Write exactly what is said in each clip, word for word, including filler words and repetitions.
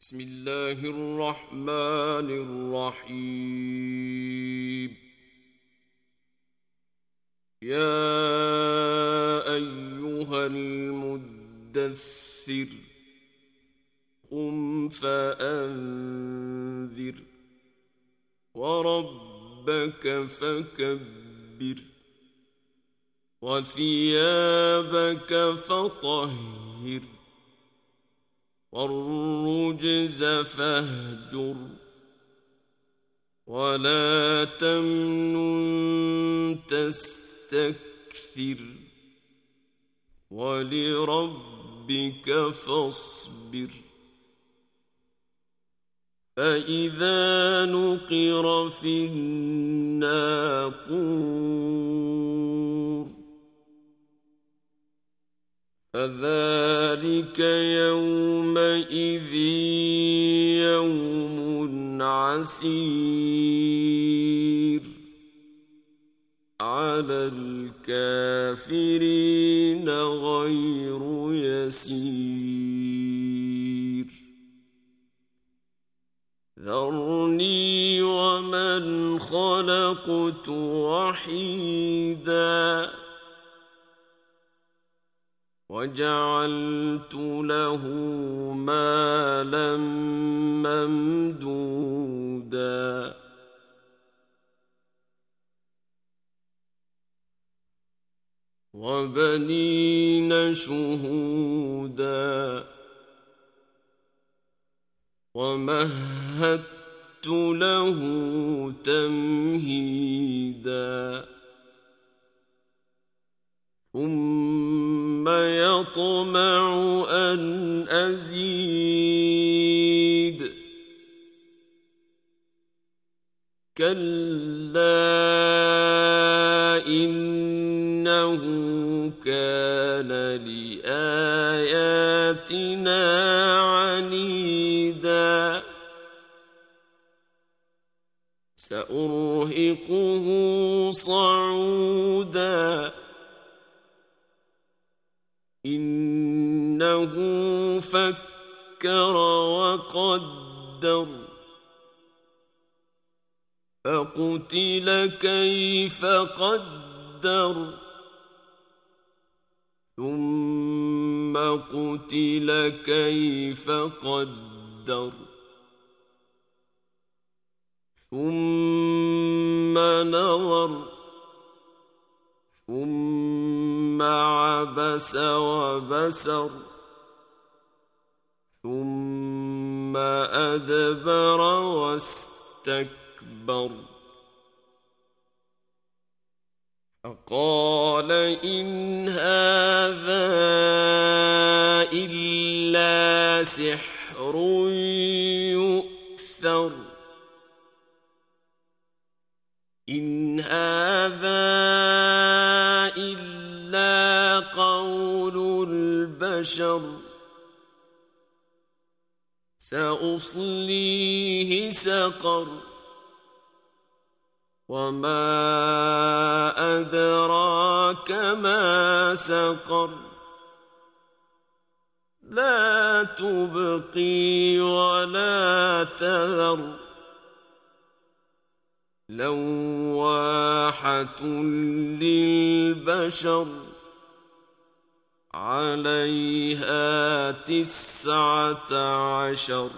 بسم الله الرحمن الرحيم. يا أيها المدثر قم فأنذر وربك فكبر وثيابك فطهر والرجز فاهجر ولا تمنن تستكثر ولربك فاصبر. فإذا نقر في الناقور فذلك يومئذ يوم عسير على الكافرين غير يسير. ذرني ومن خلقت وحيدا وجعلت له مالا ممدودا وبنين شهودا ومهدت له تمهيدا ثم يطمع أن أزيد كلا إنه كان لآياتنا عنيدا سأرهقه صعودا إنه فكر وقدر فقتل كيف قدر ثم قتل كيف قدر ثم نظر ثم عبس وبسر ثم أدبر واستكبر فقال إن هذا إلا سحر يؤثر إن هذا إلا قول البشر سأصليه سقر وما أدراك ما سقر لا تبقي ولا تذر لواحة للبشر عليها تسعة عشر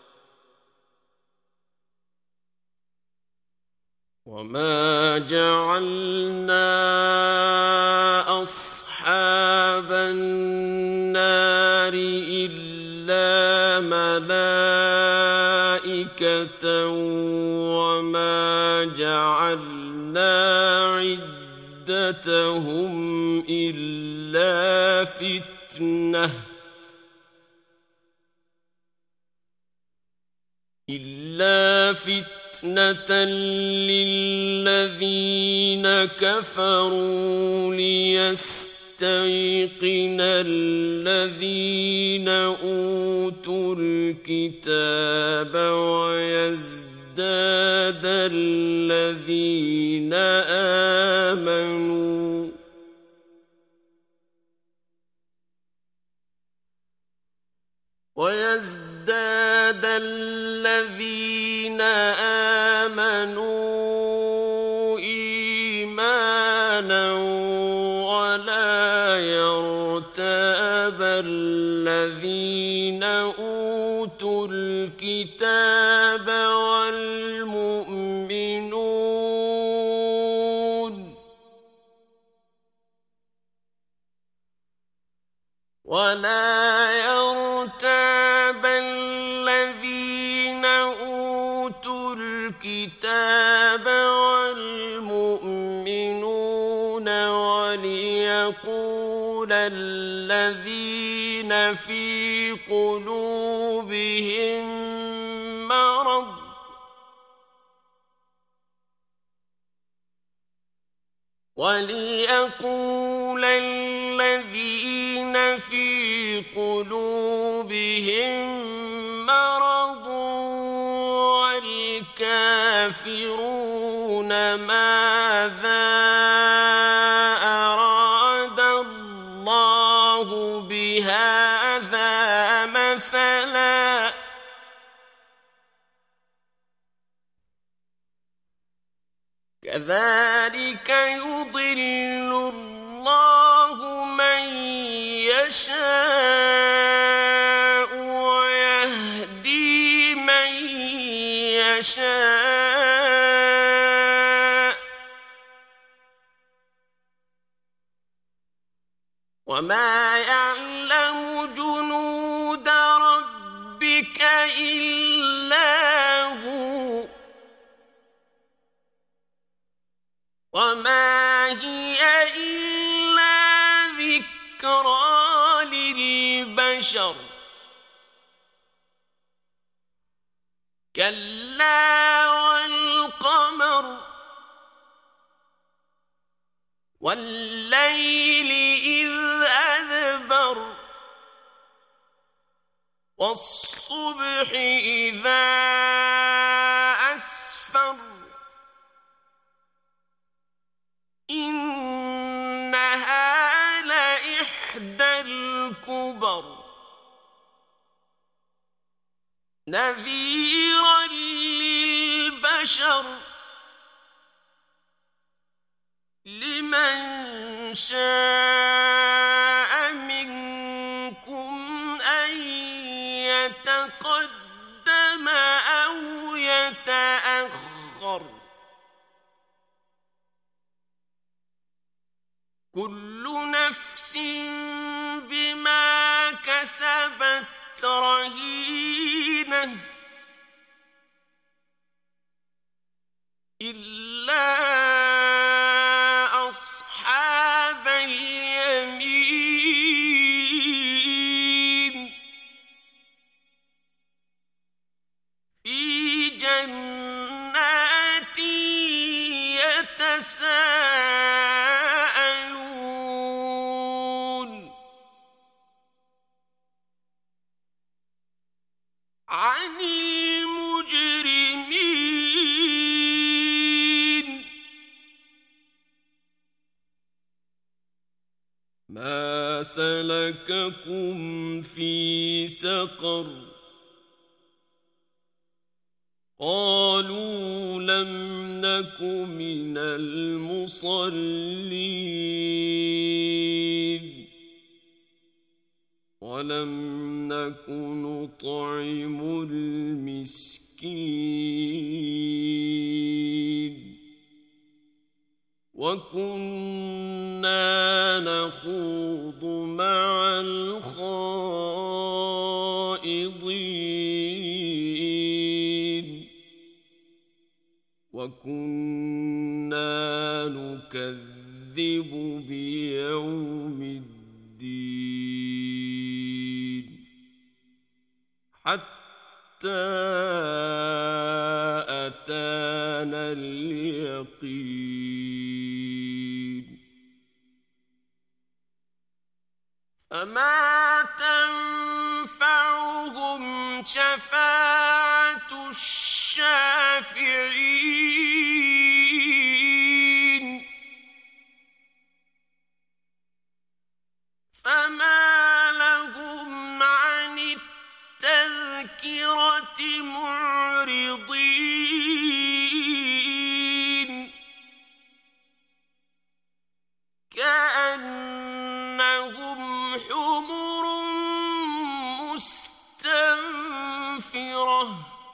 وما جعلنا أصحاب النار إلا ملائكة وما جعلنا عدتهم إلا فتنة إلا فتنة للذين كفروا ليستيقن الذين أوتوا الكتاب ويزداد الذين آمنوا ويزداد الذين آمنوا إيمانا ولا يرتاب الذين أوتوا الكتاب والمؤمنون ولا يرتاب الذين أوتوا الكتاب والمؤمنون وليقول الذين في قلوبهم مرض وليقول الذين في قلوبهم مرض والكافرون ماذا أراد الله بهذا مثلا كذلك يضل الله من يشاء ويهدي من يشاء وما يعلم جنود ربك إلا هو وما هي إلا ذكرى للبشر كلا والقمر والليل إذ أدبر والصبح إذا أسفر إنها لإحدى الكبر نذيرا للبشر لمن شاء منكم أن يتقدم أو يتأخر كل نفس بما كسبت رهينة إلا أصحاب اليمين في جنات يتساءلون عن المجرمين ما سلككم في سقر قالوا لم نك من المصلين ولم نك نطعم المسكين وكنا نخوض مع الخائضين وكنا نكذب بيوم الدين حتى أتانا اليقين فما تنفعهم شفاعة الشافعين فما لهم عن معرضين كأنهم حمر مستنفرة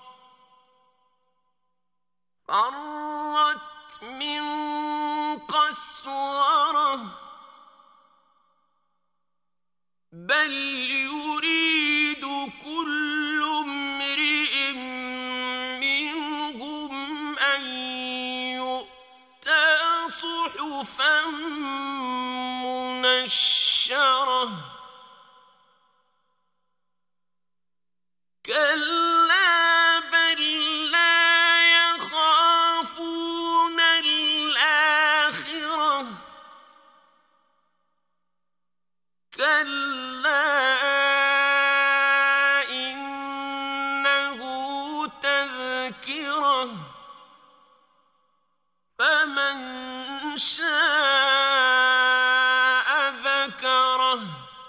فرت من قسورة بل يريد كل امرئ منهم أن يؤتى صحفا منشرة كلا بل لا يخافون الآخرة كلا إنه تذكرة فمن شاء ذكره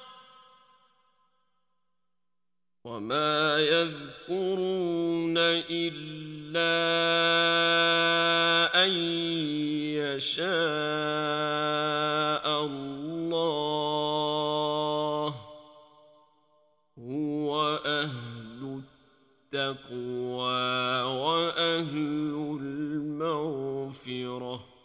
وما يذكرون إلا أن يشاء الله هو أهل التقوى وأهل المغفرة